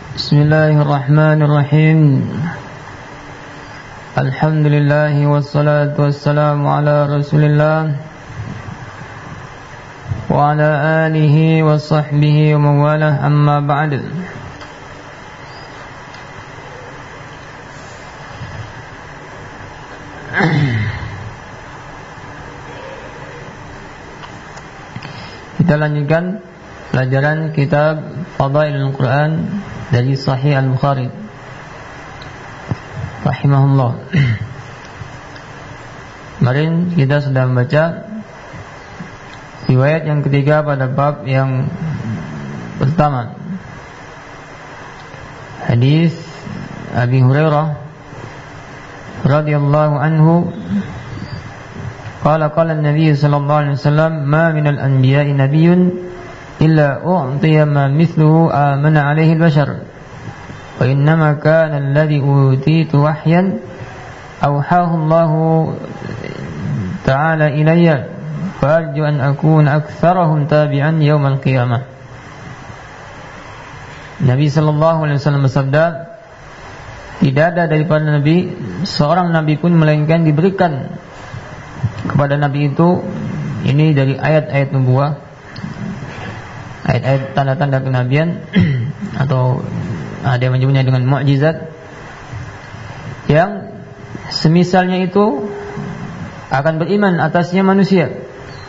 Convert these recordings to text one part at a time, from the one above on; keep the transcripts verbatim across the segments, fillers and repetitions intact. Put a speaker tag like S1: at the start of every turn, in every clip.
S1: Bismillahirrahmanirrahim. Alhamdulillah wassalatu wassalamu ala Rasulillah wa ala alihi wa sahbihi wa mawalah, amma ba'd. Kita lanjutkan pelajaran kitab Fadailul Quran dari Sahih Al-Bukhari rahimahullah. Kemarin kita sudah membaca riwayat yang ketiga pada bab yang pertama, hadis Abi Hurairah radhiyallahu anhu qala qala an-nabiy sallallahu alaihi wasallam ma minal anbiya'i nabiyyun illa u'tiya ma mithluhu amana alaihi al-bashar wa innama kana alladhi utitu wahyan awhahu Allah ta'ala ilayya farju an akuna aktsarahum tabi'an yawm al-qiyamah. Nabi sallallahu alaihi wasallam bersabda, tidak ada daripada nabi seorang nabi pun melainkan diberikan kepada nabi itu, ini dari ayat-ayat nubuwah, ayat-ayat tanda-tanda kenabian atau ada yang menyebutnya dengan mukjizat, yang semisalnya itu akan beriman atasnya manusia,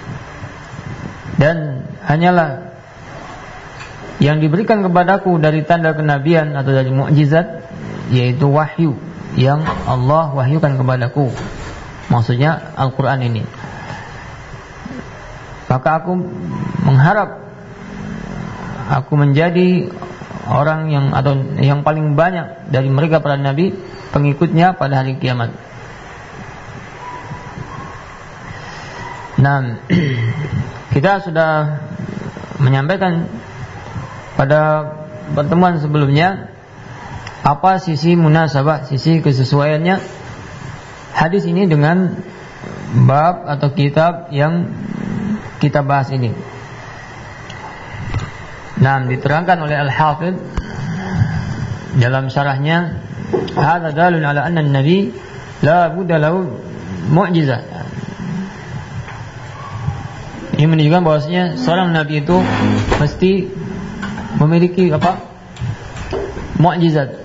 S1: dan hanyalah yang diberikan kepadaku dari tanda kenabian atau dari mukjizat, yaitu wahyu yang Allah wahyukan kepadaku, maksudnya Al-Quran ini. Maka aku mengharap aku menjadi orang yang atau yang paling banyak dari mereka para nabi pengikutnya pada hari kiamat. Nah, kita sudah menyampaikan pada pertemuan sebelumnya apa sisi munasabah, sisi kesesuaiannya hadis ini dengan bab atau kitab yang kita bahas ini. Nah, diterangkan oleh Al-Hafidh dalam syarahnya, hadza dalun ala anna an-nabi la budda lahu mu'jizah. Ini menunjukkan bahwasanya seorang nabi itu mesti memiliki apa? Mu'jizat.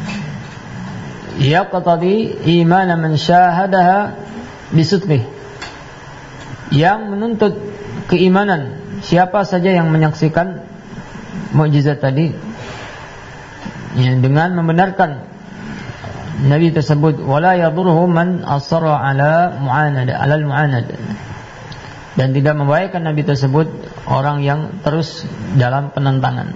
S1: Yaqtadi iman man syahadaha bisutbih, yang menuntut keimanan siapa saja yang menyaksikan mukjizat tadi, ya, dengan membenarkan nabi tersebut. Wala yadurruhu man asarra ala mu'anada ala al-mu'anada, dan tidak membahayakan nabi tersebut orang yang terus dalam penentangan.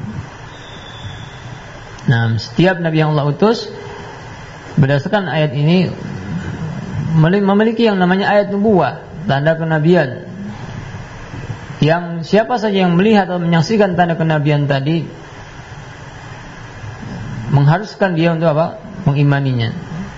S1: Nah, setiap nabi yang Allah utus berdasarkan ayat ini memiliki yang namanya ayat nubuwah, tanda kenabian, yang siapa saja yang melihat atau menyaksikan tanda kenabian tadi mengharuskan dia untuk apa? Mengimaninya.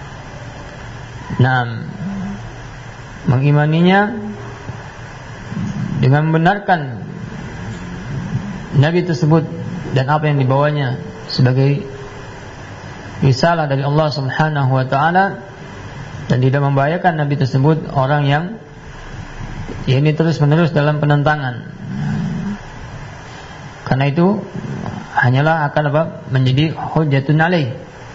S1: Nah, mengimaninya dengan membenarkan nabi tersebut dan apa yang dibawanya sebagai risalah dari Allah Subhanahu wa taala, dan tidak membahayakan nabi tersebut orang yang ya ini terus-menerus dalam penentangan. Karena itu hanyalah akan apa? Menjadi hujjatun alaih.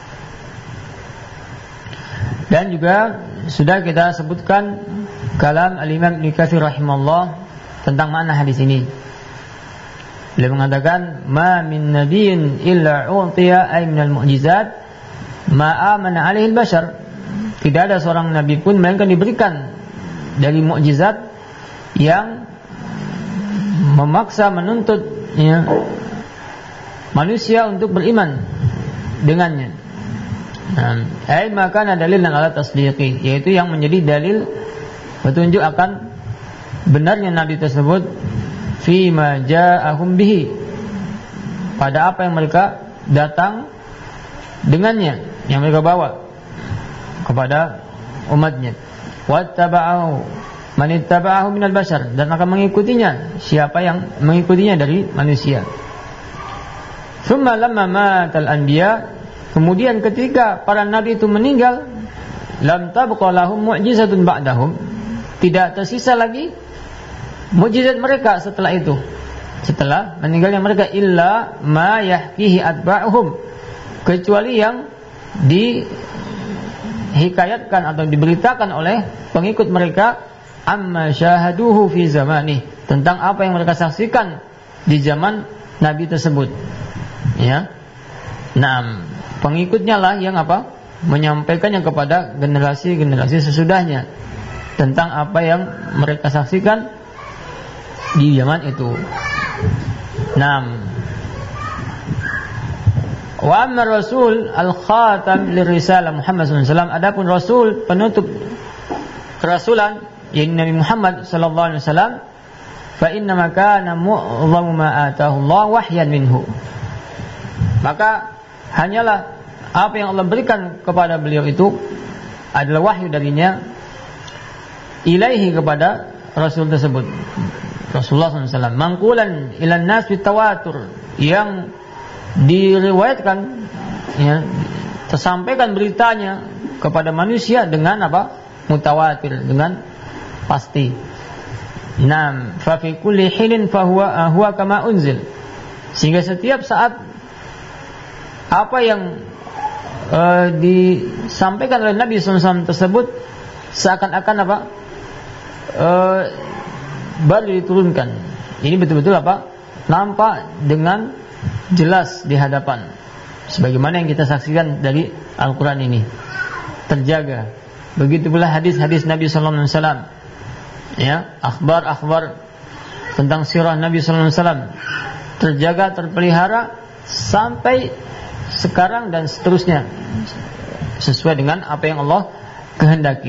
S1: Dan juga sudah kita sebutkan kalam Al-Imam Ibnu Katsir rahimahullah tentang makna hadis ini. Beliau mengatakan, ma min nabiyyin illa utiya ay minal mu'jizat ma amana alaihi al-bashar. Tidak ada seorang nabi pun melainkan diberikan dari mukjizat yang memaksa, menuntut ya, manusia untuk beriman dengannya. Ai maka ada dalil ala tasdiqi, yaitu yang menjadi dalil petunjuk akan benarnya nabi tersebut fi ma ja'ahum bihi, pada apa yang mereka datang dengannya, yang mereka bawa kepada umatnya. Wattaba'ahu man ittaba'ahu minal bashar, dan akan mengikutinya siapa yang mengikutinya dari manusia. Thumma lamma matal anbiya, kemudian ketika para nabi itu meninggal, lam tabqa lahum mu'jizatun ba'dahum, tidak tersisa lagi mukjizat mereka setelah itu, setelah meninggalnya mereka, illa ma yahkihi atba'uhum, kecuali yang dihikayatkan atau diberitakan oleh pengikut mereka, amma syahaduhu fi zamani, tentang apa yang mereka saksikan di zaman nabi tersebut. Ya, nah pengikutnya lah yang apa, menyampaikannya kepada generasi-generasi sesudahnya tentang apa yang mereka saksikan di zaman itu. Nah, wa amma rasul al-khatam lirisalah Muhammad sallallahu alaihi wasallam, adapun rasul penutup kerasulan yang Nabi Muhammad sallallahu alaihi wasallam, fa inna ma kana mu'dhamu ma atahu Allah wahyan minhu, maka hanyalah apa yang Allah berikan kepada beliau itu adalah wahyu darinya, ilaihi, kepada Rasul tersebut, Rasulullah sallallahu alaihi wasallam, mangkulan ilan nas bitawatur, yang diriwayatkan, ya, tersampaikan beritanya kepada manusia dengan apa, mutawatir, dengan pasti. Nam fa fi kulli hinin fa huwa huwa kama unzil, sehingga setiap saat apa yang uh, disampaikan oleh Nabi sallallahu alaihi wasallam tersebut seakan-akan apa, uh, baru diturunkan. Ini betul-betul apa, nampak dengan jelas di hadapan, sebagaimana yang kita saksikan dari Al-Quran ini terjaga. Begitu pula hadis-hadis Nabi sallallahu alaihi wasallam, ya, akhbar-akhbar tentang sirah Nabi sallallahu alaihi wasallam terjaga, terpelihara sampai sekarang dan seterusnya, sesuai dengan apa yang Allah kehendaki.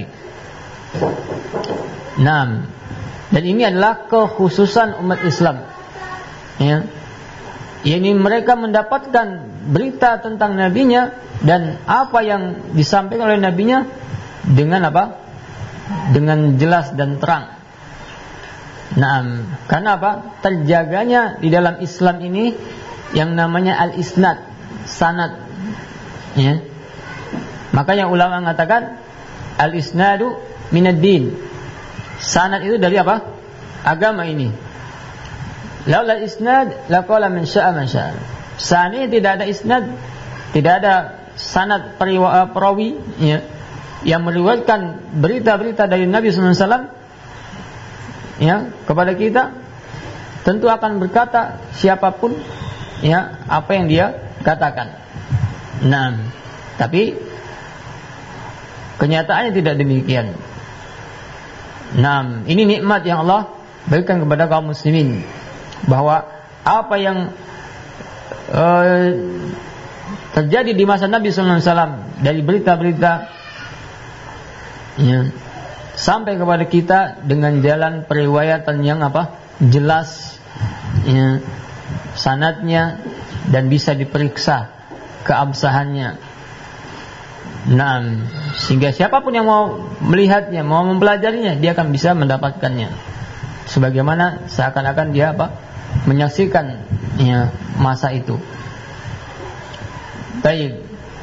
S1: Nah, dan ini adalah kekhususan umat Islam, ya, yakni mereka mendapatkan berita tentang nabinya dan apa yang disampaikan oleh nabinya dengan apa, dengan jelas dan terang. Nah, karena apa, terjaganya di dalam Islam ini yang namanya al-isnad, sanad, ya. Makanya ulama mengatakan al-isnadu minad din, sanad itu dari apa, agama ini. Laula isnad laqala man syaa man syaa. Seandainya tidak ada isnad, tidak ada sanad perawi, ya, yang meriwayatkan berita-berita dari Nabi sallallahu alaihi wasallam, ya, kepada kita, tentu akan berkata siapapun, ya, apa yang dia katakan. Nah, tapi kenyataannya tidak demikian. Nah, ini nikmat yang Allah berikan kepada kaum muslimin, bahwa apa yang uh, terjadi di masa Nabi sallallahu alaihi wasallam dari berita-berita, ya, sampai kepada kita dengan jalan periwayatan yang apa, jelas, ya, sanadnya, dan bisa diperiksa keabsahannya. Nah, sehingga siapapun yang mau melihatnya, mau mempelajarinya, dia akan bisa mendapatkannya, sebagaimana seakan-akan dia apa, menyaksikan, ya, masa itu. Baik,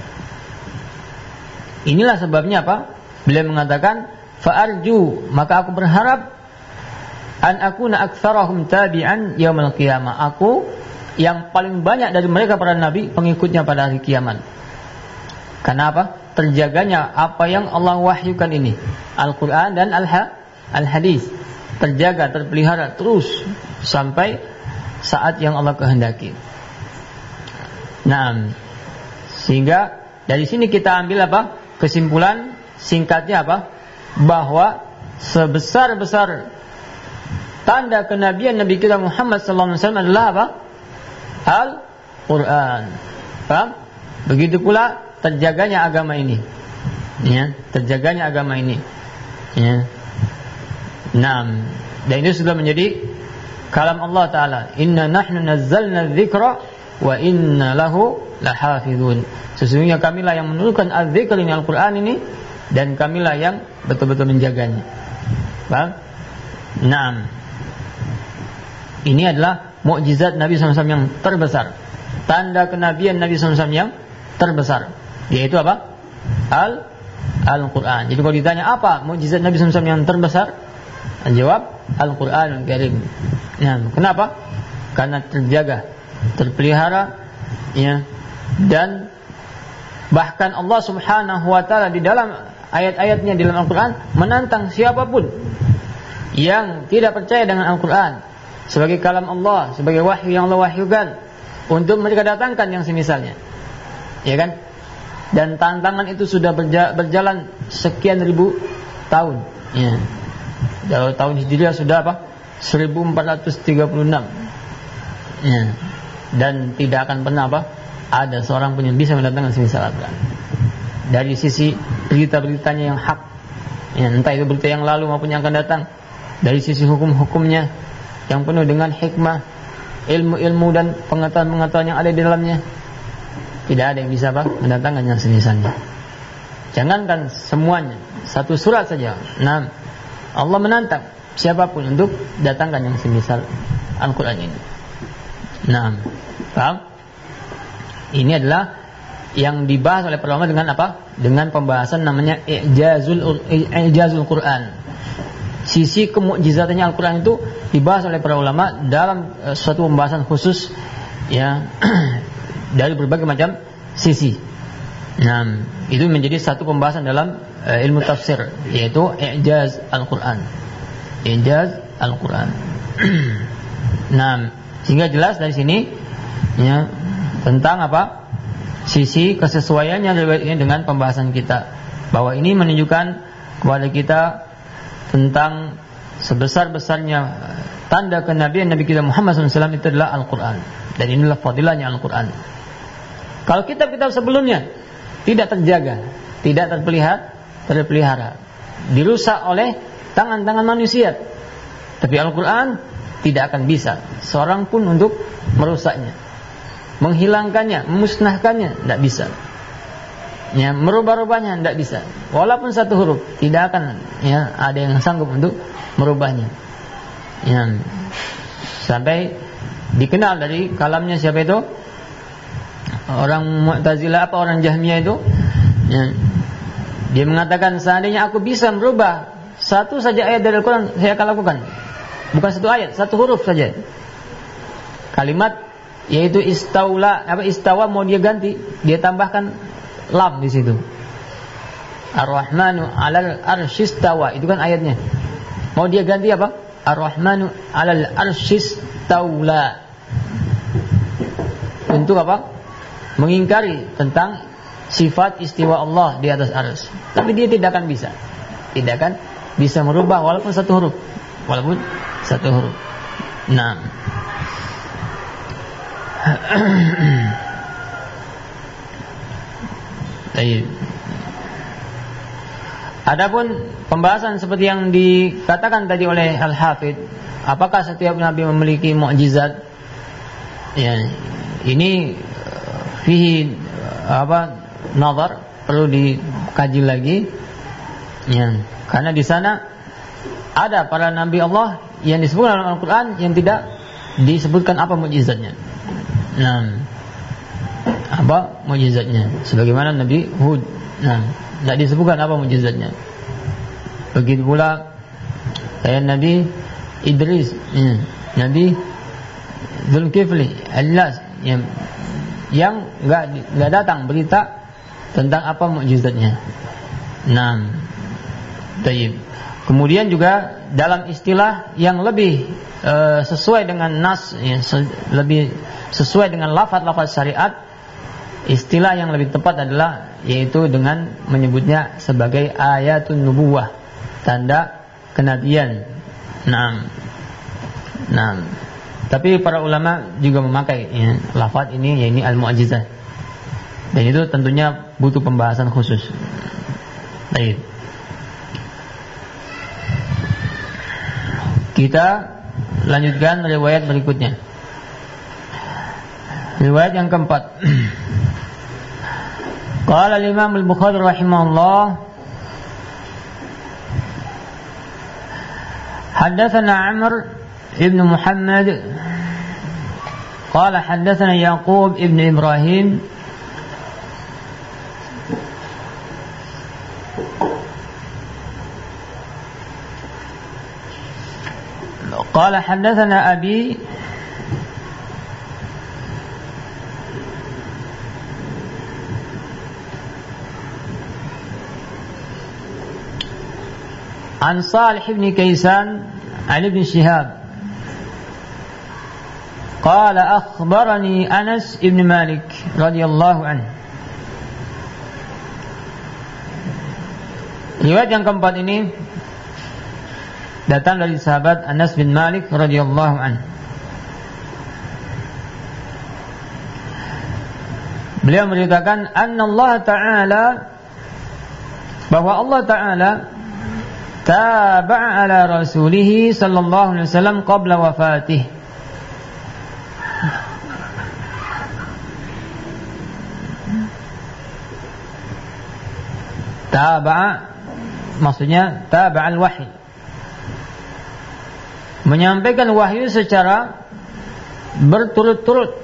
S1: inilah sebabnya apa, beliau mengatakan fa'arju, maka aku berharap, an akuna aktsarahum tabi'an yaumil qiyamah, aku yang paling banyak dari mereka para nabi pengikutnya pada hari kiamat. Karena apa? Terjaganya apa yang Allah wahyukan ini, Al-Quran dan Al-Hadis, terjaga, terpelihara terus sampai saat yang Allah kehendaki. Nah, sehingga dari sini kita ambil apa, kesimpulan singkatnya apa, bahwa sebesar-besar tanda kenabian Nabi kita Muhammad sallallahu alaihi wasallam adalah apa? Al-Quran. Paham? Begitu pula terjaganya agama ini, ya, terjaganya agama ini, ya. Nah, dan ini sudah menjadi kalam Allah Ta'ala, inna nahnu nazzalna dzikra wa inna lahu lahafizun. Sesungguhnya kamilah yang menurunkan az-zikr ini, Al-Quran ini, dan kamilah yang betul-betul menjaganya. Paham? Nah, ini adalah mukjizat Nabi sallallahu alaihi wasallam yang terbesar, tanda kenabian Nabi sallallahu alaihi wasallam yang terbesar, yaitu apa? Al Al-Quran. Jadi kalau ditanya apa mukjizat Nabi sallallahu alaihi wasallam yang terbesar, jawab Al-Quranul Karim. Nah, kenapa? Karena terjaga, terpelihara, ya, dan bahkan Allah Subhanahu wa taala di dalam ayat-ayatnya di dalam Al-Quran menantang siapapun yang tidak percaya dengan Al-Quran sebagai kalam Allah, sebagai wahyu yang Allah wahyukan, untuk mereka datangkan yang semisalnya, ya kan? Dan tantangan itu sudah berja- berjalan sekian ribu tahun, ya. Kalau tahun Hijriah sudah apa? seribu empat ratus tiga puluh enam, ya. Dan tidak akan pernah apa? Ada seorang pun yang bisa mendatangkan semisal Al-Quran. Dari sisi berita-beritanya yang hak, ya, entah itu berita yang lalu maupun yang akan datang. Dari sisi hukum-hukumnya yang penuh dengan hikmah, ilmu-ilmu dan pengetahuan-pengetahuan yang ada di dalamnya, tidak ada yang bisa apa? Mendatangkan yang semisalnya. Jangankan semuanya, satu surat saja. Nah, Allah menantang siapapun untuk datangkan yang semisal Al-Quran ini. Nah, paham? Ini adalah yang dibahas oleh para ulama dengan apa? Dengan pembahasan namanya i'jazul i'jazul Quran. Sisi kemukjizatannya Al-Quran itu dibahas oleh para ulama dalam uh, suatu pembahasan khusus, ya, dari berbagai macam sisi. Nah, itu menjadi satu pembahasan dalam uh, ilmu tafsir, yaitu i'jaz Al-Quran. I'jaz Al-Quran. Nah, sehingga jelas dari sini, ya, tentang apa? Sisi kesesuaiannya dengan pembahasan kita, bahwa ini menunjukkan kepada kita tentang sebesar-besarnya tanda kenabian Nabi kita Muhammad shallallahu alaihi wasallam itu adalah Al-Quran. Dan inilah fadilahnya Al-Quran. Kalau kitab-kitab sebelumnya tidak terjaga, tidak terpelihara, terpelihara, dirusak oleh tangan-tangan manusia, tapi Al-Quran tidak akan bisa seorang pun untuk merusaknya, menghilangkannya, memusnahkannya, tidak bisa. Ya, merubah-rubahnya tidak bisa. Walaupun satu huruf, tidak akan, ya, ada yang sanggup untuk merubahnya. Ya, sampai dikenal dari kalamnya siapa itu? Orang Mu'tazilah apa orang Jahmiyah itu? Ya, dia mengatakan seandainya aku bisa merubah satu saja ayat dari Al-Quran, saya akan lakukan. Bukan satu ayat, satu huruf saja. Kalimat yaitu istaula, apa istawa mau dia ganti, dia tambahkan lam di situ. Ar-Rahmanu 'alal arsyistawa, itu kan ayatnya. Mau dia ganti apa? Ar-Rahmanu 'alal arsyistaula. Untuk apa? Mengingkari tentang sifat istiwa Allah di atas arsy. Tapi dia tidak akan bisa. Tidak akan bisa merubah walaupun satu huruf. Walaupun satu huruf. Nah. Baik. Adapun pembahasan seperti yang dikatakan tadi oleh Al-Hafidh, apakah setiap nabi memiliki mukjizat? Ya, ini fihi apa nazar, perlu dikaji lagi. Ya, karena di sana ada para nabi Allah yang disebutkan dalam Al-Quran yang tidak disebutkan apa mukjizatnya. Nah, apa mukjizatnya? Sebagaimana Nabi Hud, nah, tidak disebutkan apa mukjizatnya. Begitu pula kayak Nabi Idris, ya, Nabi Zulkifli, Al-Las, yang yang enggak enggak datang berita tentang apa mukjizatnya. Nah, baik. Kemudian juga dalam istilah yang lebih uh, sesuai dengan nas, ya, se- lebih sesuai dengan lafaz-lafaz syariat, istilah yang lebih tepat adalah yaitu dengan menyebutnya sebagai ayatun nubuwah, tanda kenabian. Nah, nah, tapi para ulama juga memakai, ya, lafaz ini, ya, ini al-mu'jizah, dan itu tentunya butuh pembahasan khusus. Baik. Kita lanjutkan riwayat berikutnya. Riwayat yang keempat. Qala al-Imam al-Bukhari rahimahullah, Haddatsana Amr ibn Muhammad Qala haddatsana Yaqub ibn Ibrahim Qala haddatsana Abi An Salih ibn Kaysan an Ibn Shihab Qala akhbarani Anas ibn Malik radhiyallahu anhu. Riwayat yang keempat ini datang dari sahabat Anas bin Malik radhiyallahu anhu. Beliau menceritakan Allah Ta'ala, bahwa Allah Ta'ala taba'a ala rasulih sallallahu alaihi wasallam qabla wafatih. Taba'a maksudnya taba'al wahyi, menyampaikan wahyu secara berturut-turut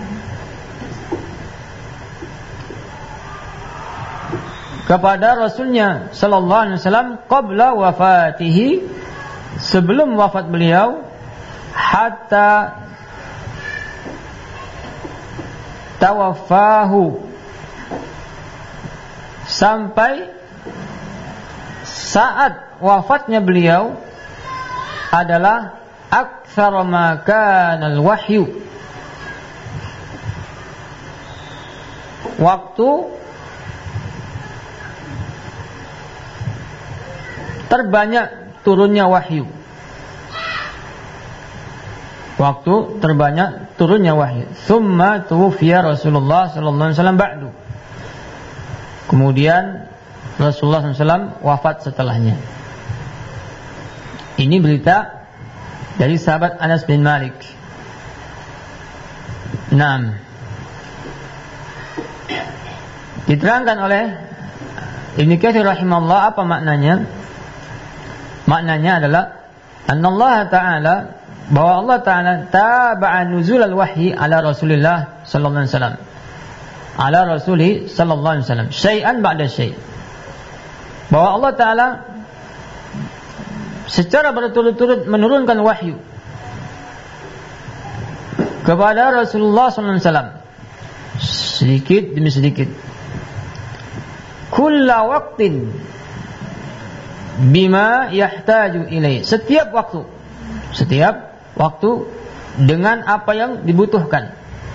S1: kepada Rasulnya sallallahu alaihi wasallam qabla wafatihi, sebelum wafat beliau, hatta tawaffahu, sampai saat wafatnya beliau adalah aktsara ma kana al-wahyu, waktu terbanyak turunnya wahyu, waktu terbanyak turunnya wahyu. Tsumma tuwfiya Rasulullah sallallahu alaihi wasallam ba'du, kemudian Rasulullah sallallahu alaihi wasallam wafat setelahnya. Ini berita dari sahabat Anas bin Malik. Naam. Diterangkan oleh Ibnu Katsir rahimahullah apa maknanya? Maknanya adalah Allah Ta'ala, bahwa Allah Ta'ala taba'a nuzul al-wahyi ala Rasulillah sallallahu alaihi wasallam, ala Rasulih sallallahu alaihi wasallam, syai'an ba'da syai', bahwa Allah Ta'ala secara berturut-turut menurunkan wahyu kepada Rasulullah sallallahu alaihi wasallam, sedikit demi sedikit, kulla waqtin bima yahtaju ilai, setiap waktu, setiap waktu dengan apa yang dibutuhkan.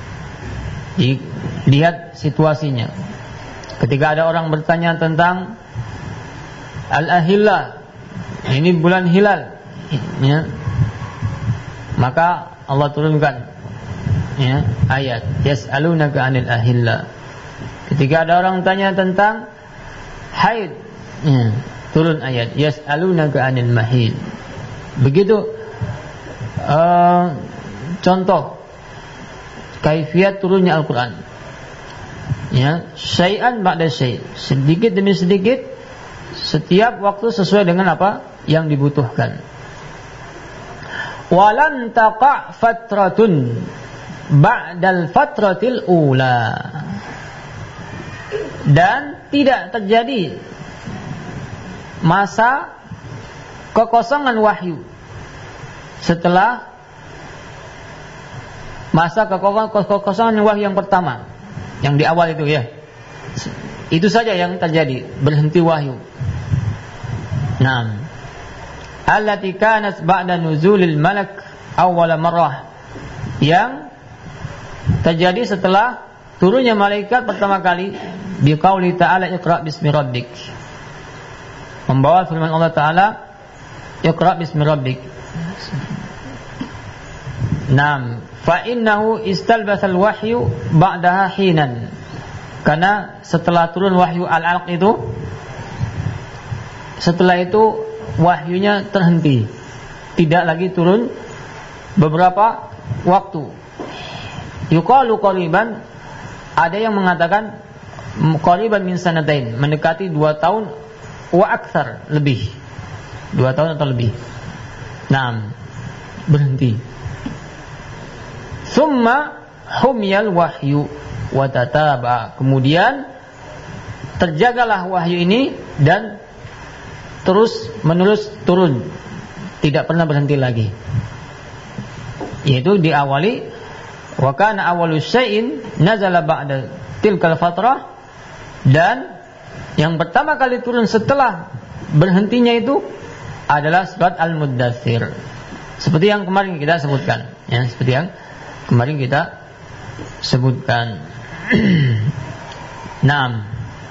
S1: Lihat situasinya. Ketika ada orang bertanya tentang al-ahillah, ini bulan hilal, ya, maka Allah turunkan, ya, ayat yas'alunaka 'anil ahillah. Ketika ada orang tanya tentang haid, ya, turun ayat yas'alunaka 'anil mahid. Begitu uh, contoh kaifiat turunnya Al-Qur'an, ya, syai'an ba'da syai', sedikit demi sedikit, setiap waktu sesuai dengan apa yang dibutuhkan. Walan taqa' fatratun ba'dal fatratil ula, dan tidak terjadi masa kekosongan wahyu setelah masa kekosongan wahyu yang pertama, yang di awal itu, ya. Itu saja yang terjadi, berhenti wahyu. Naam. Allati kanat ba'da nuzulil malak awwala marrah, yang terjadi setelah turunnya malaikat pertama kali, biqauli ta'ala iqra' bismi rabbik, membawa firman Allah Ta'ala iqra' bismi rabbik. Naam, fa innahu istalbasal wahyu ba'daha hinan, karena setelah turun wahyu al-alaq itu, setelah itu wahyunya terhenti, tidak lagi turun beberapa waktu. Yuqalu qariban, ada yang mengatakan qariban min sanatain, mendekati dua tahun, wa aktsar, lebih, dua tahun atau lebih. Naam, berhenti. Summa humyal wahyu wa tataba. Kemudian terjagalah wahyu ini dan terus menerus turun, tidak pernah berhenti lagi. Yaitu diawali wa kana awwalu syai'in nazala ba'da tilkal fatrah, dan yang pertama kali turun setelah berhentinya itu adalah surat Al-Muddatsir. Seperti yang kemarin kita sebutkan, ya, seperti yang kemarin kita sebutkan. Naam.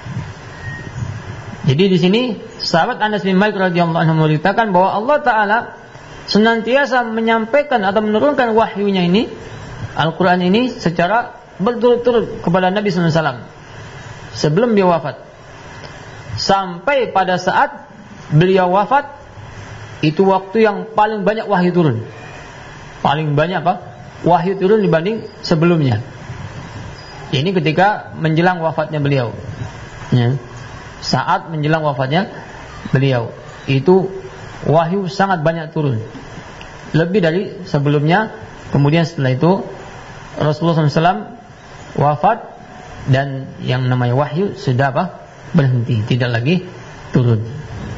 S1: Jadi di sini sahabat Anas bin Malik radhiyallahu anhu memberitakan bahwa Allah Taala senantiasa menyampaikan atau menurunkan wahyunya ini, Al-Quran ini, secara berturut-turut kepada Nabi sallallahu alaihi wasallam sebelum dia wafat. Sampai pada saat beliau wafat, itu waktu yang paling banyak wahyu turun. Paling banyak apa? Wahyu turun dibanding sebelumnya. Ini ketika menjelang wafatnya beliau, ya. Saat menjelang wafatnya beliau, itu wahyu sangat banyak turun, lebih dari sebelumnya. Kemudian setelah itu Rasulullah sallallahu alaihi wasallam wafat, dan yang namanya wahyu sudah apa? Berhenti, tidak lagi turun.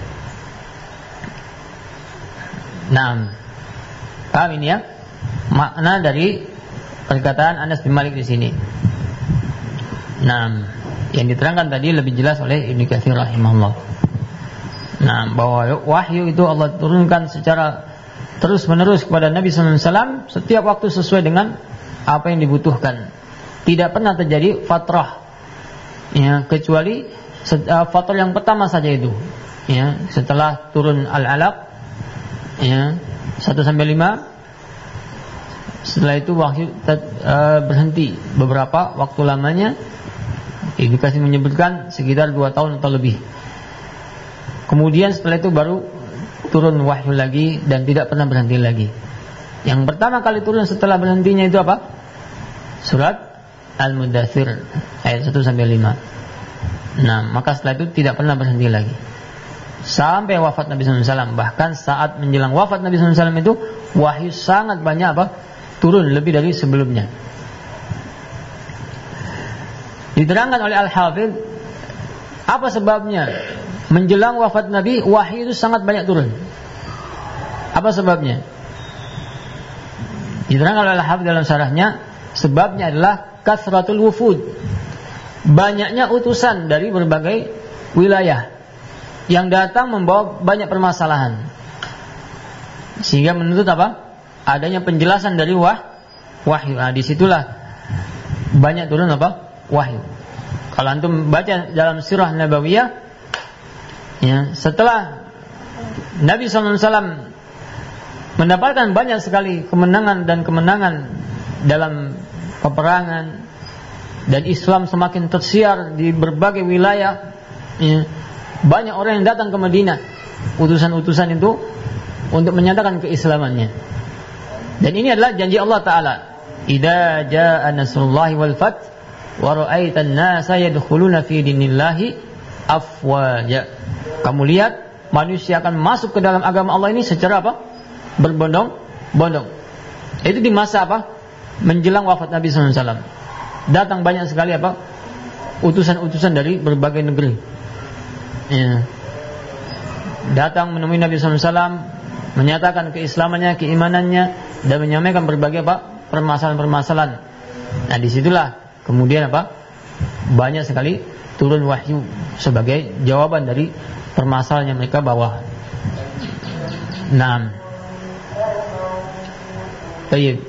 S1: Nah, paham ini ya makna dari perkataan Anas bin Malik di sini. Nah, yang diterangkan tadi lebih jelas oleh Ibnu Katsir rahimahullah. Nah, bahwa wahyu itu Allah turunkan secara terus menerus kepada Nabi sallallahu alaihi wasallam setiap waktu sesuai dengan apa yang dibutuhkan. Tidak pernah terjadi fatrah, ya, kecuali uh, fatrah yang pertama saja itu, ya, setelah turun Al-Alaq, ya, satu sampai lima. Setelah itu wahyu uh, berhenti beberapa waktu lamanya. Ibnu Katsir menyebutkan sekitar dua tahun atau lebih. Kemudian setelah itu baru turun wahyu lagi dan tidak pernah berhenti lagi. Yang pertama kali turun setelah berhentinya itu apa? Surat Al-Muddatsir ayat satu sampai lima. Nah, maka setelah itu tidak pernah berhenti lagi sampai wafat Nabi sallallahu alaihi wasallam. Bahkan saat menjelang wafat Nabi sallallahu alaihi wasallam itu wahyu sangat banyak apa? Turun lebih dari sebelumnya. Diterangkan oleh Al-Hafidz, apa sebabnya menjelang wafat Nabi wahyu itu sangat banyak turun? Apa sebabnya? Diterangkan oleh Al-Hafidz dalam syarahnya, sebabnya adalah kasratul wufud, banyaknya utusan dari berbagai wilayah yang datang membawa banyak permasalahan, sehingga menuntut apa? Adanya penjelasan dari wah, wahyu. Nah, disitulah banyak turun apa? Wahyu. Kalau antum baca dalam sirah Nabawiyah, ya, setelah Nabi sallallahu alaihi wasallam mendapatkan banyak sekali kemenangan dan kemenangan dalam peperangan, dan Islam semakin tersiar di berbagai wilayah, ya, banyak orang yang datang ke Madinah, utusan-utusan itu untuk menyatakan keislamannya. Dan ini adalah janji Allah Ta'ala, idza jaa nasrullahi wal fath wa ra'aitan nasa yadkhuluna fi dinillahi afwaja. Kamu lihat manusia akan masuk ke dalam agama Allah ini secara apa? Berbondong-bondong. Itu di masa apa? Menjelang wafat Nabi sallallahu alaihi wasallam. Datang banyak sekali apa? Utusan-utusan dari berbagai negeri. Ya. Datang menemui Nabi sallallahu alaihi wasallam, menyatakan keislamannya, keimanannya, dan menyampaikan berbagai apa? Permasalahan-permasalahan. Nah, disitulah kemudian apa? Banyak sekali turun wahyu sebagai jawaban dari permasalahan yang mereka bawa. Naam. Baik.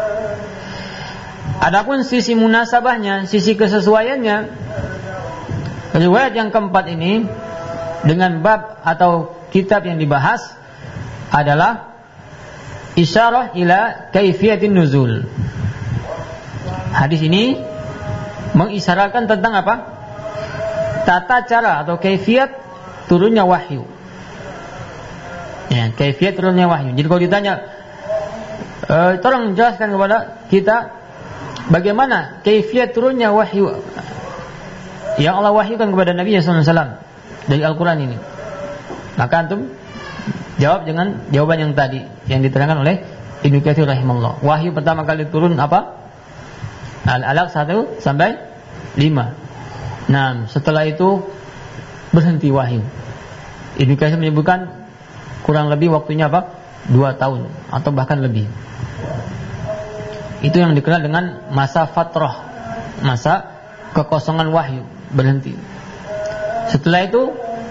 S1: Adapun sisi munasabahnya, sisi kesesuaiannya, riwayat yang keempat ini dengan bab atau kitab yang dibahas adalah isyarah ila kaifiyatin nuzul. Hadis ini mengisyaratkan tentang apa? Tata cara atau kaifiyat turunnya wahyu. Ya, kaifiyat turunnya wahyu. Jadi kalau ditanya, e, tolong jelaskan kepada kita bagaimana kaifiyat turunnya wahyu yang Allah wahyukan kepada Nabi sallallahu alaihi wasallam dari Al-Quran ini. Maka antum jawab dengan jawaban yang tadi yang diterangkan oleh Ibnu Katsir rahimahullah. Wahyu pertama kali turun apa? Al-Alaq satu sampai lima. Nah, setelah itu berhenti wahyu. Ibnu Katsir menyebutkan kurang lebih waktunya apa? Dua tahun atau bahkan lebih. Itu yang dikenal dengan masa fatrah, masa kekosongan wahyu, berhenti. Setelah itu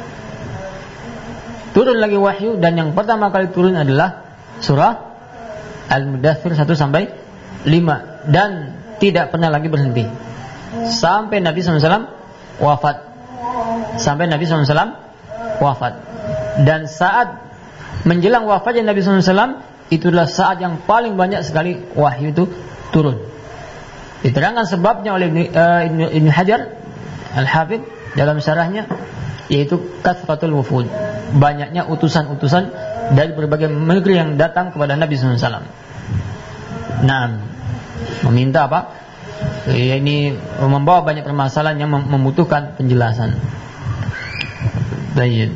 S1: turun lagi wahyu, dan yang pertama kali turun adalah surah Al-Mudaththir satu sampai lima, dan tidak pernah lagi berhenti sampai Nabi sallallahu alaihi wasallam wafat. Sampai Nabi sallallahu alaihi wasallam wafat. Dan saat menjelang wafatnya Nabi sallallahu alaihi wasallam, itulah saat yang paling banyak sekali wahyu itu turun. Diterangkan sebabnya oleh uh, Ibnu Hajar Al-Hafidz dalam syarahnya, yaitu kathratul wufud, banyaknya utusan-utusan dari berbagai negeri yang datang kepada Nabi sallallahu alaihi wasallam. Nah, meminta apa? Ya, ini membawa banyak permasalahan yang membutuhkan penjelasan. Baik.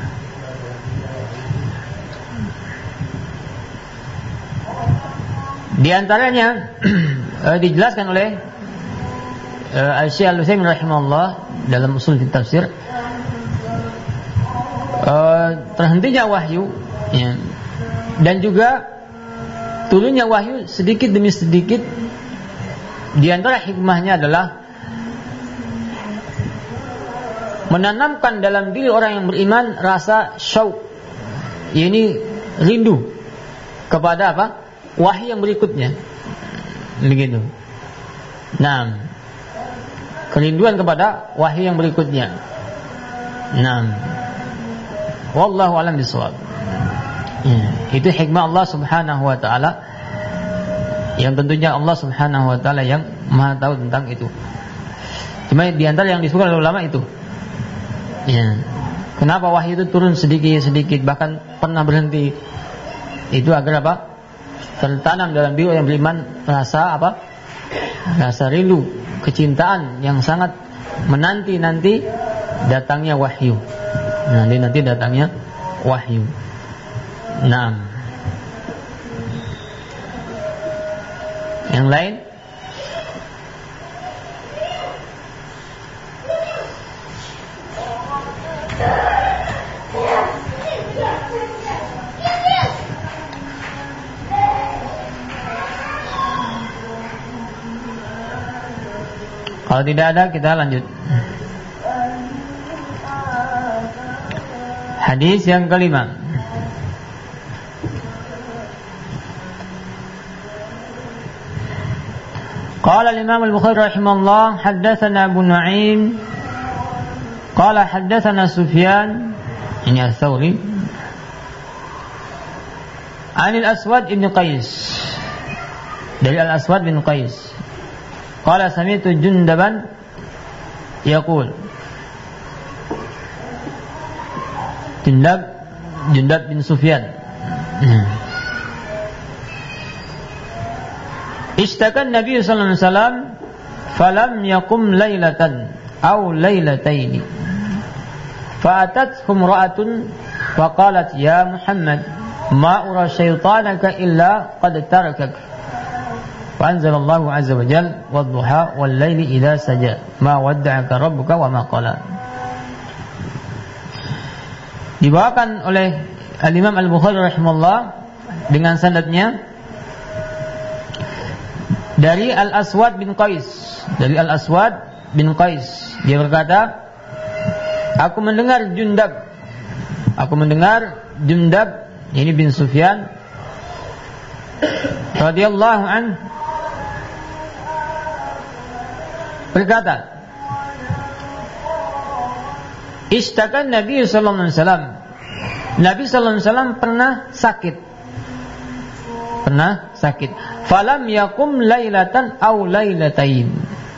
S1: Di antaranya dijelaskan oleh uh, Al-Syekh Al-Utsaimin rahimahullah dalam usul tafsir, uh, terhentinya wahyu, ya, dan juga turunnya wahyu sedikit demi sedikit. Di antara hikmahnya adalah menanamkan dalam diri orang yang beriman rasa syauq, ini rindu kepada apa? Wahyu yang berikutnya. Begitu. Nah, kerinduan kepada wahyu yang berikutnya. Nah, wallahu a'lam bishawab. Ya, itu hikmah Allah Subhanahu wa taala, yang tentunya Allah Subhanahu wa taala yang Maha tahu tentang itu. Cuma di antara yang disebutkan oleh ulama itu, ya, kenapa wahyu itu turun sedikit-sedikit bahkan pernah berhenti? Itu agar apa? Tertanam dalam diri yang beriman rasa apa? Rasa rindu, kecintaan yang sangat menanti-nanti datangnya wahyu. Nanti nanti datangnya wahyu. Nah, yang lain? Kalau tidak ada, kita lanjut. Hadis yang kelima. Qala al-Imam al-Bukhari rahimahullah, haddatsana Abu Nu'aim qala haddatsana Sufyan, ini Ats-Tsauri, an al-Aswad bin Qais, dari Al-Aswad bin Qais, qala sami'tu Jundaban yaqul, Jundab Jundab bin Sufyan, Ishtakan Nabi sallallahu alaihi wasallam falam yaqum lailatan aw lailataini fa'atathu imra'atun wa qalat ya Muhammad ma ura syaitanaka illa qad tarakak fa anzalallahu azza wa jalla wadduha wal laili idza saja ma wadda'aka rabbuka wa ma qala. Dibawakan oleh Al-Imam Al-Bukhari rahimahullah dengan sanadnya dari Al-Aswad bin Qais, dari Al-Aswad bin Qais, dia berkata, aku mendengar Jundab, aku mendengar Jundab ini bin Sufyan radhiyallahu anhu berkata, Ishtakan Nabi sallallahu alaihi wasallam, Nabi sallallahu alaihi wasallam pernah sakit, pernah sakit. Falam yakum lailatan aw lailatain,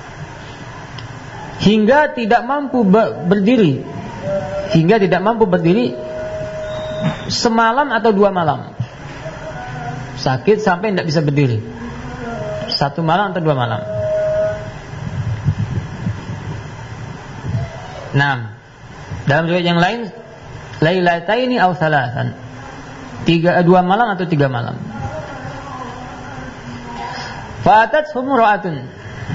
S1: hingga tidak mampu berdiri, hingga tidak mampu berdiri semalam atau dua malam. Sakit sampai tidak bisa berdiri, satu malam atau dua malam. Nah, dalam riwayat yang lain, lailataini aw thalathan, tiga dua malam atau tiga malam. Fa'atat humra'atun,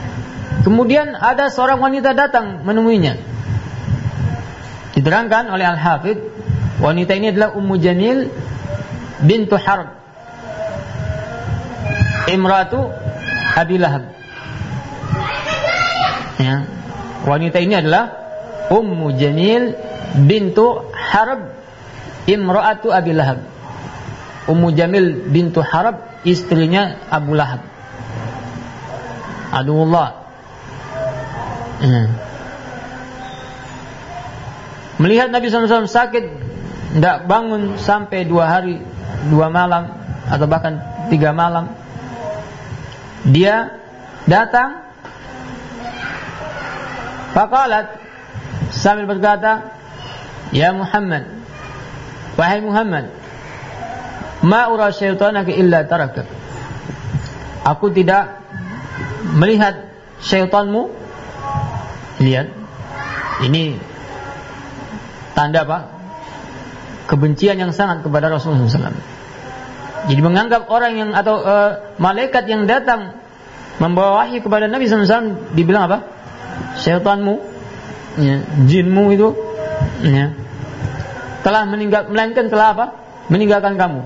S1: Kemudian ada seorang wanita datang menemuinya. Diterangkan oleh Al-Hafidh, wanita ini adalah Ummu Jamil bintu Harb, imratu Abi Lahab. Ya. Wanita ini adalah Ummu Jamil bintu Harb, imratu Abi Lahab. Ummu Jamil bintu Harb, istrinya Abu Lahab, aduullah. Ya. Melihat Nabi shallallahu alaihi wasallam sakit, tidak bangun sampai dua hari, dua malam, atau bahkan tiga malam. Dia datang, faqalat, sambil berkata, ya Muhammad, wahai Muhammad, ma ura syaitanaka illa tarakak. Aku tidak melihat syaitanmu. Lihat, ini tanda apa? Kebencian yang sangat kepada Rasulullah shallallahu alaihi wasallam. Jadi menganggap orang yang atau uh, malaikat yang datang membawa wahyu kepada Nabi shallallahu alaihi wasallam dibilang apa? Syaitanmu, ya, jinmu itu, ya, telah meninggal, melainkan telah apa? Meninggalkan kamu.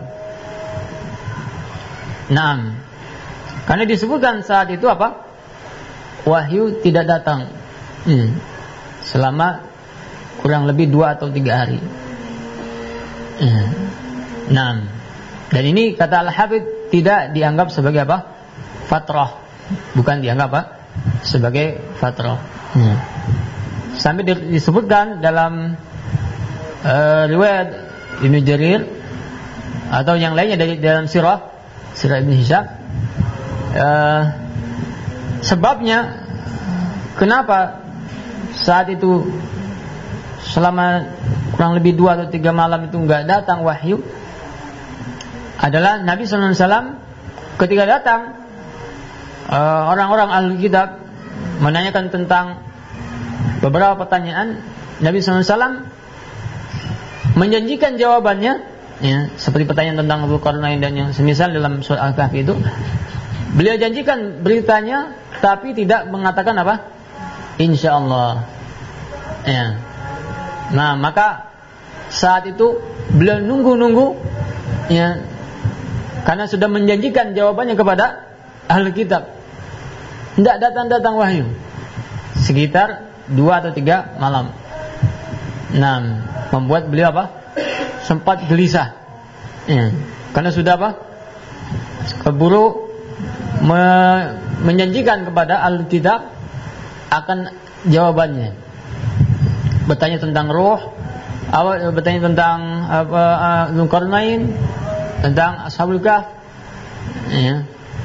S1: Naam. Karena disebutkan saat itu apa? Wahyu tidak datang, hmm, selama kurang lebih dua atau tiga hari. Hmm. Naam. Dan ini kata Al-Hafidh tidak dianggap sebagai apa? Fatrah. Bukan dianggap apa? Sebagai fatrah. Hmm. Sampai disebutkan dalam uh, riwayat Ibnu Jarir atau yang lainnya dari dalam sirah sirah Ibnu Hisham, uh, sebabnya kenapa saat itu selama kurang lebih dua atau tiga malam itu enggak datang wahyu adalah Nabi shallallahu alaihi wasallam ketika datang, uh, orang-orang ahli kitab menanyakan tentang beberapa pertanyaan, Nabi shallallahu alaihi wasallam menjanjikan jawabannya, ya, seperti pertanyaan tentang Dzulqarnain dan yang semisal dalam surah Al-Kahfi itu. Beliau janjikan beritanya, tapi tidak mengatakan apa? Insyaallah. Ya. Nah, maka saat itu beliau nunggu-nunggu, ya, karena sudah menjanjikan jawabannya kepada ahli kitab. Tidak datang-datang wahyu. Sekitar dua atau tiga malam. Nah, membuat beliau apa? Sempat gelisah. Ya. Karena sudah apa? Keburu me- menjanjikan kepada ahli kitab akan jawabannya. Bertanya tentang ruh, awal bertanya tentang apa, Dzulqarnain, tentang Ashabul Kahf, ya.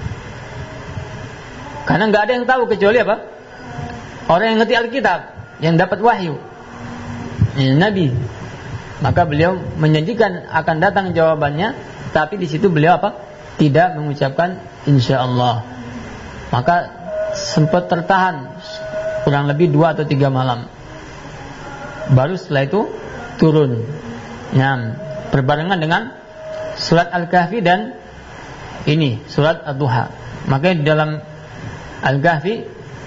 S1: Karena nggak ada yang tahu kecuali apa? Orang yang ngerti Alkitab, yang dapat wahyu, ya, Nabi. Maka beliau menjanjikan akan datang jawabannya, tapi di situ beliau apa? Tidak mengucapkan insyaallah. Maka sempat tertahan kurang lebih dua atau tiga malam. Baru setelah itu turun, ya, berbarengan dengan surat Al-Kahfi dan ini surat Ad-Duha. Makanya di dalam Al-Kahfi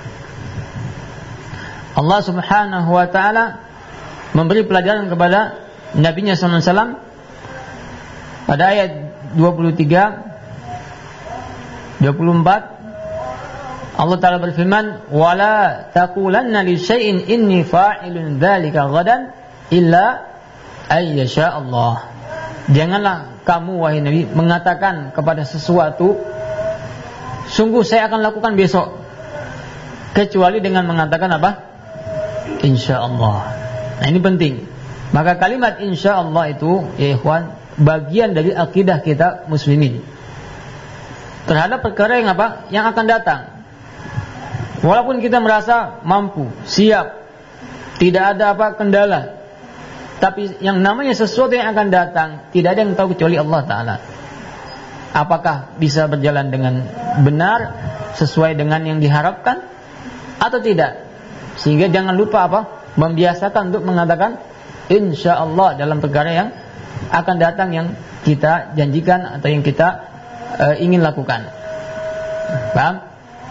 S1: Allah Subhanahu wa taala memberi pelajaran kepada Nabi-Nya sallallahu alaihi wasallam pada ayat dua puluh tiga dua puluh empat. Allah Ta'ala berfirman, wala taqulanna li syai'in inni fa'ilun dzalika ghadan illa ay yasha Allah. Janganlah kamu wahai Nabi mengatakan kepada sesuatu, sungguh saya akan lakukan besok, kecuali dengan mengatakan apa? Insyaallah. Nah, ini penting. Maka kalimat insyaallah itu, ya ikhwan, bagian dari akidah kita muslimin terhadap perkara yang apa? Yang akan datang. Walaupun kita merasa mampu, siap, tidak ada apa kendala, tapi yang namanya sesuatu yang akan datang, tidak ada yang tahu kecuali Allah Ta'ala. Apakah bisa berjalan dengan benar, sesuai dengan yang diharapkan, atau tidak. Sehingga jangan lupa apa? Membiasakan untuk mengatakan insyaallah dalam perkara yang akan datang, yang kita janjikan atau yang kita uh, ingin lakukan. Paham?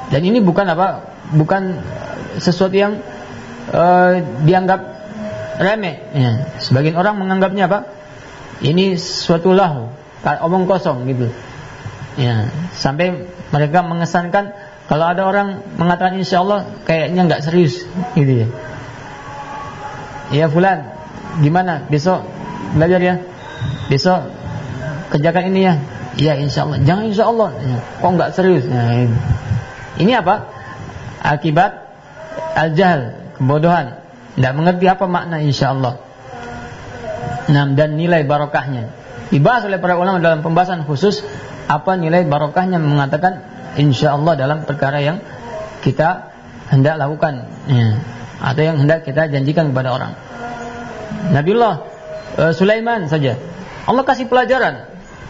S1: Dan ini bukan apa? Bukan sesuatu yang uh, dianggap remeh. Ya. Sebagian orang menganggapnya apa? Ini sesuatu lahu, omong kosong gitu. Ya. Sampai mereka mengesankan kalau ada orang mengatakan insya Allah kayaknya nggak serius, gitu ya. Ya fulan, gimana? Besok belajar ya. Besok kerjakan ini ya. Ya insya Allah. Jangan insya Allah. Ya. Kok nggak serius? Nah, ini. ini apa? Akibat al-jahl, kebodohan. Tidak mengerti apa makna insya Allah. Nah, dan nilai barokahnya. Dibahas oleh para ulama dalam pembahasan khusus apa nilai barokahnya mengatakan insya Allah dalam perkara yang kita hendak lakukan, ya. Atau yang hendak kita janjikan kepada orang. Nabiullah uh, Sulaiman saja Allah kasih pelajaran,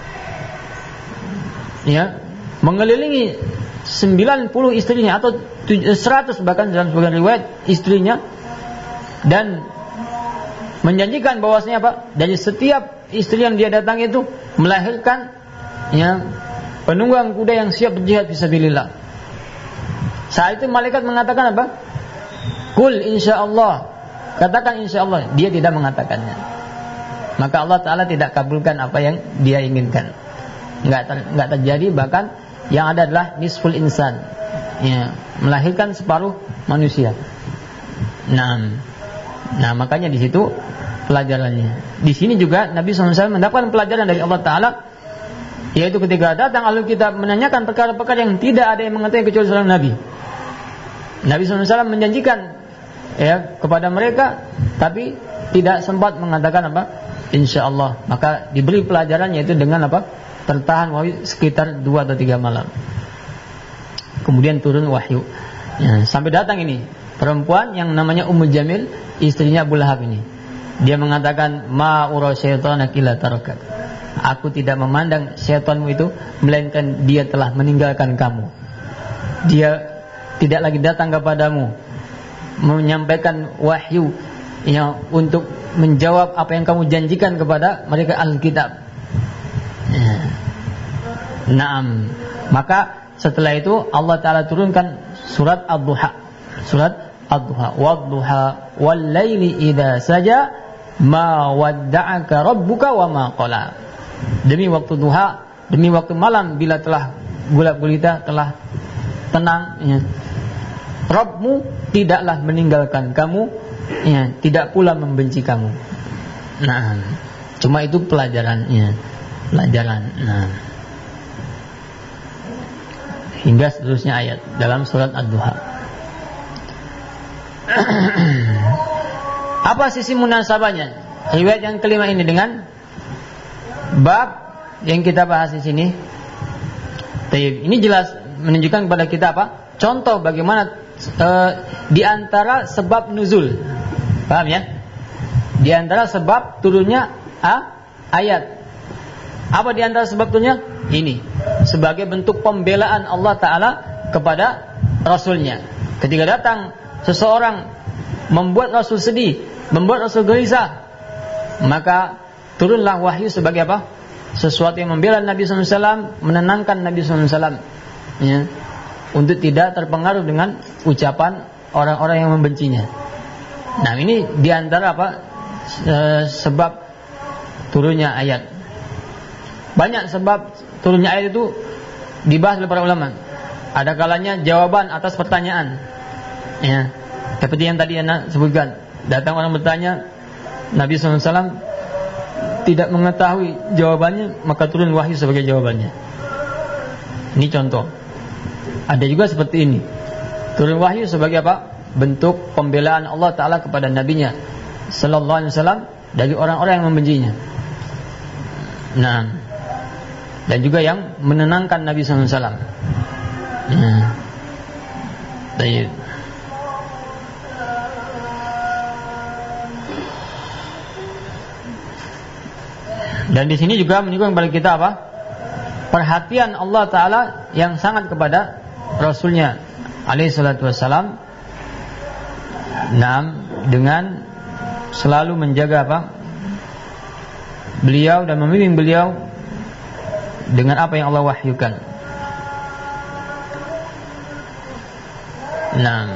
S1: ya, mengelilingi sembilan puluh istrinya atau seratus bahkan dalam sebagian riwayat istrinya, dan menjanjikan bahwasanya apa? Dari setiap istri yang dia datang itu melahirkan, ya, penunggang kuda yang siap berjihad fisabilillah. Saat itu malaikat mengatakan apa? Kul insyaallah. Katakan insyaallah. Dia tidak mengatakannya. Maka Allah Ta'ala tidak kabulkan apa yang dia inginkan. Enggak ter, enggak terjadi, bahkan yang ada adalah nisful insan, ya, melahirkan separuh manusia. Nah, nah makanya di situ pelajarannya. Di sini juga Nabi shallallahu alaihi wasallam mendapatkan pelajaran dari Allah Ta'ala, yaitu ketika datang lalu kita menanyakan perkara-perkara yang tidak ada yang mengetahui kecuali seorang Nabi. Nabi shallallahu alaihi wasallam menjanjikan, ya, kepada mereka, tapi tidak sempat mengatakan apa? Insya Allah. Maka diberi pelajaran yaitu dengan apa? Tertahan wahyu sekitar dua atau tiga malam. Kemudian turun wahyu, ya, sampai datang ini perempuan yang namanya Ummu Jamil, istrinya Abu Lahab ini. Dia mengatakan, ma ura syaitanak illa tarakat. Aku tidak memandang syaitanmu itu melainkan dia telah meninggalkan kamu. Dia tidak lagi datang kepadamu menyampaikan wahyu, ya, untuk menjawab apa yang kamu janjikan kepada mereka Alkitab. Ya. Naam. Maka setelah itu Allah Ta'ala turunkan surat Ad-Duha. Surat Ad-Duha. Wad-duha wal-laili idza saja ma wadda'aka rabbuka wa ma qala. Demi waktu duha, demi waktu malam bila telah gelap gulita, telah tenang, ya, Rabbmu tidaklah meninggalkan kamu, ya, tidak pula membenci kamu. Nah, cuma itu pelajarannya, pelajaran. Nah, hingga seterusnya ayat dalam surat Ad-Duha. Apa sisi munasabahnya riwayat yang kelima ini dengan bab yang kita bahas di sini? Ini jelas menunjukkan kepada kita apa? Contoh bagaimana Uh, di antara sebab nuzul, paham ya? Di antara sebab turunnya ah, ayat. Apa di antara sebab turunnya? Ini sebagai bentuk pembelaan Allah Ta'ala kepada Rasulnya. Ketika datang seseorang membuat Rasul sedih, membuat Rasul gelisah, maka turunlah wahyu sebagai apa? Sesuatu yang membela Nabi shallallahu alaihi wasallam, menenangkan Nabi shallallahu alaihi wasallam, ya, untuk tidak terpengaruh dengan ucapan orang-orang yang membencinya. Nah, ini diantara apa? E, sebab turunnya ayat. Banyak sebab turunnya ayat itu dibahas oleh para ulama. Ada kalanya jawaban atas pertanyaan, ya, seperti yang tadi Anda sebutkan. Datang orang bertanya, Nabi shallallahu alaihi wasallam tidak mengetahui jawabannya, maka turun wahyu sebagai jawabannya. Ini contoh. Ada juga seperti ini, turun wahyu sebagai apa? Bentuk pembelaan Allah Ta'ala kepada Nabi-Nya sallallahu alaihi wasallam dari orang-orang yang membencinya. Nah, dan juga yang menenangkan Nabi sallallahu alaihi wasallam. Nah, baik. Dan di sini juga menunjukkan kepada kita apa? Perhatian Allah Ta'ala yang sangat kepada Rasulnya alaihi salatu wassalam. Nah, dengan selalu menjaga apa? Beliau dan membimbing beliau dengan apa yang Allah wahyukan. Nah,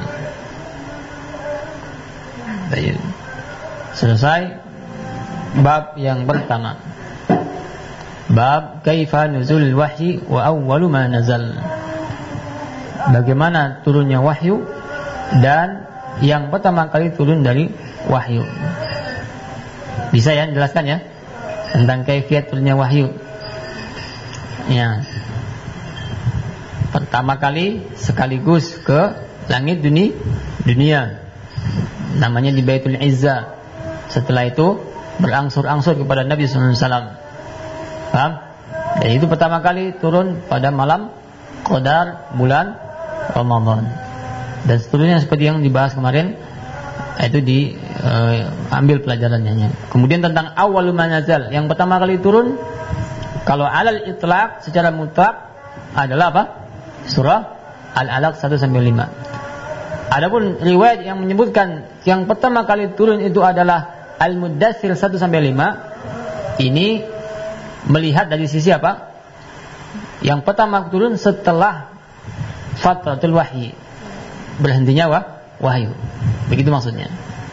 S1: baik. Selesai bab yang pertama. Bab kaifa nuzul wahyi wa awwalu ma nazal. Bagaimana turunnya wahyu dan yang pertama kali turun dari wahyu. Bisa ya jelaskan ya tentang kaifiat turunnya wahyu. Ya. Pertama kali sekaligus ke langit dunia, dunia. Namanya di Baitul Izzah. Setelah itu berangsur-angsur kepada Nabi sallallahu alaihi wasallam. Paham? Dan itu pertama kali turun pada malam Qadar bulan Ramadan. Dan seterusnya seperti yang dibahas kemarin, itu diambil uh, pelajarannya. Kemudian tentang awwalul manazal, yang pertama kali turun kalau alal itlaq secara mutlak adalah apa? Surah Al-Alaq satu sampai lima. Adapun riwayat yang menyebutkan yang pertama kali turun itu adalah Al-Muddatsir satu sampai lima, ini melihat dari sisi apa? Yang pertama turun setelah fatratul wahyi, berhentinya wah, wahyu. Begitu maksudnya.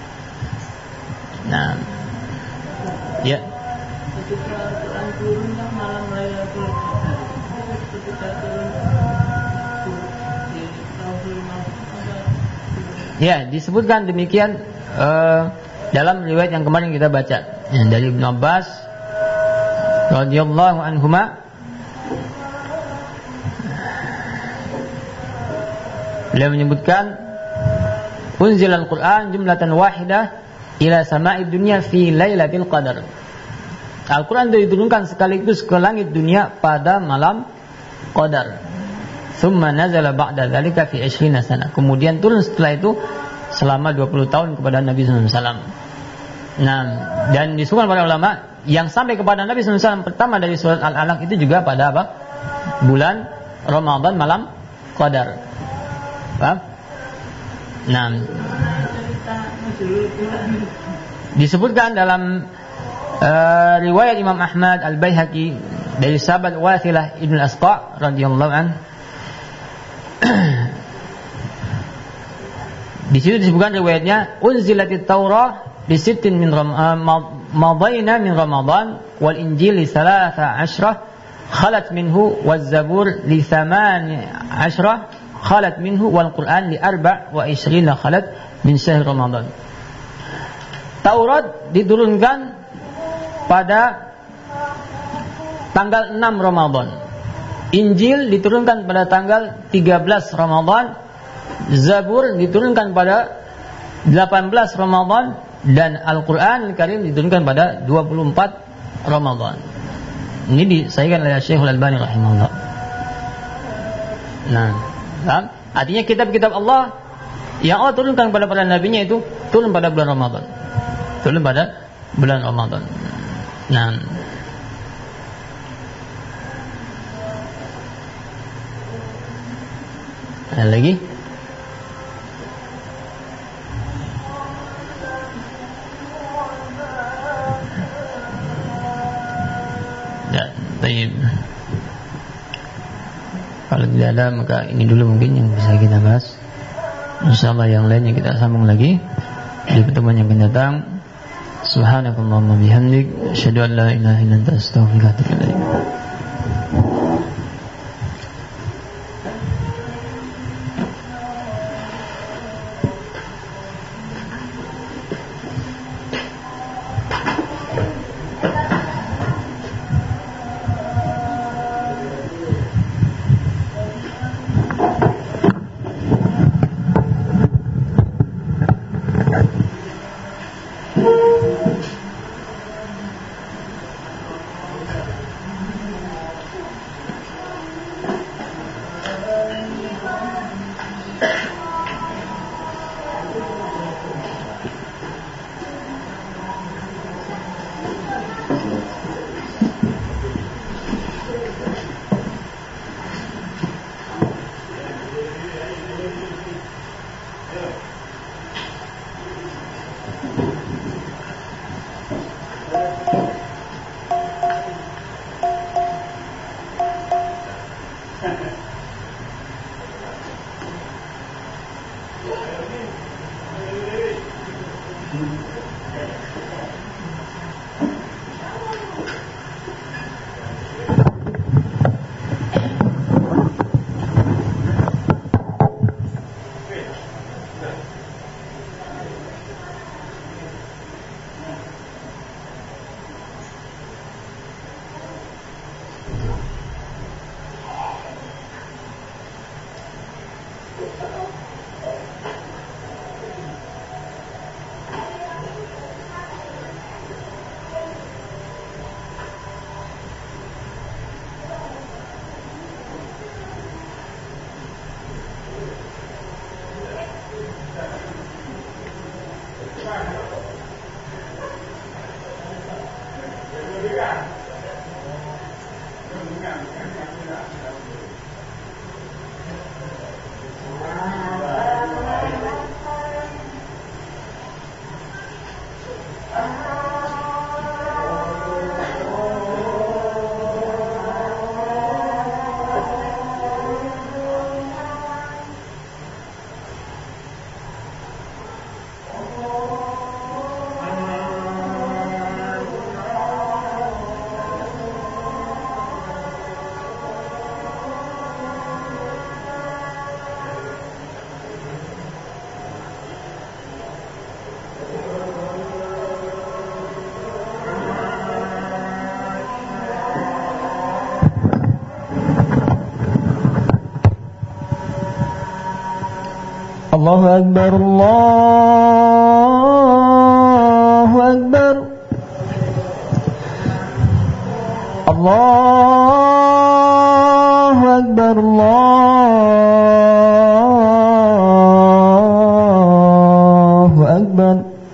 S1: Nah, ya. Ketika Al-Quran turun yang malam Lailatul Qadar, ketika turun di tahun ya, disebutkan demikian uh, dalam riwayat yang kemarin kita baca, ya, dari Ibnu Abbas radhiyallahu anhuma. Beliau menyebutkan unzilal Qur'an jumlatan wahidah ila sama'id dunya fi lailatul qadar. Al-Quran diturunkan sekaligus ke langit dunia pada malam Qadar. Tsumma nazala ba'da dzalika fi ishrina sana. Kemudian turun setelah itu selama dua puluh tahun kepada Nabi sallallahu alaihi wasallam. Nah, dan disebutkan para ulama yang sampai kepada Nabi sallallahu alaihi wasallam pertama dari surat Al-Alaq itu juga pada apa? Bulan Ramadan malam Qadar. Paham? Nah, disebutkan dalam uh, riwayat Imam Ahmad Al-Baihaqi dari sahabat Wathilah Ibn Asqa radhiyallahu anhu. Di situ disebutkan riwayatnya unzilatit Taurah bi sittin min madayna min Ramadan wal Injil li thalatha ashrah khalat minhu waz Zabur li thamani ashrah khalat minhu wal Quran li arba' wa ishrina khalat min syahr Ramadan. Taurat diturunkan pada tanggal enam Ramadan. Injil diturunkan pada tanggal tiga belas Ramadan. Zabur diturunkan pada delapan belas Ramadan dan Al-Qur'an Al-Karim diturunkan pada dua puluh empat Ramadan. Ini disahihkan oleh Syekhul Albani rahimahullah. Nah, kan? Artinya kitab-kitab Allah yang Allah turunkan pada para nabinya itu turun pada bulan Ramadan. Turun pada bulan Ramadan. Nah, ada lagi? Ya, baik. Kalau tidak ada maka ini dulu mungkin yang bisa kita bahas. Insyaallah yang lainnya kita sambung lagi di pertemuan yang akan datang. Subhanakallahumma bihamdik asyhadu an la ilaha illa anta astaghfiruka wa atubu ilaik.
S2: الله أكبر الله أكبر الله أكبر الله أكبر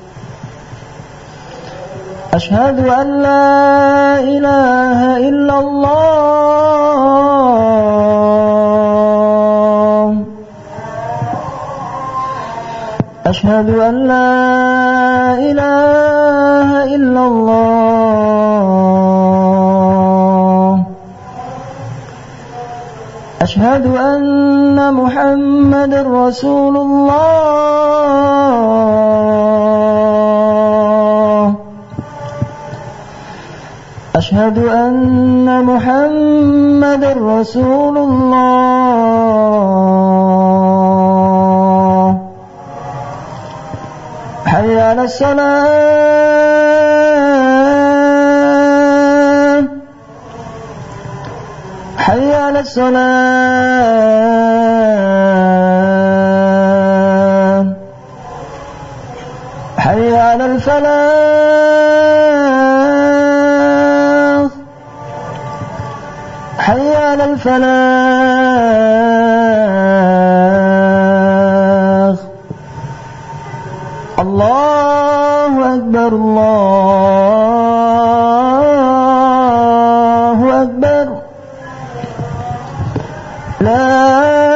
S2: أشهد أن لا إله إلا الله أشهد أن لا إله إلا الله أشهد أن محمد رسول الله أشهد أن محمد رسول الله حي على الصلاة حي على الصلاة حي على الفلاح حي على الفلاح الله أكبر الله أكبر لا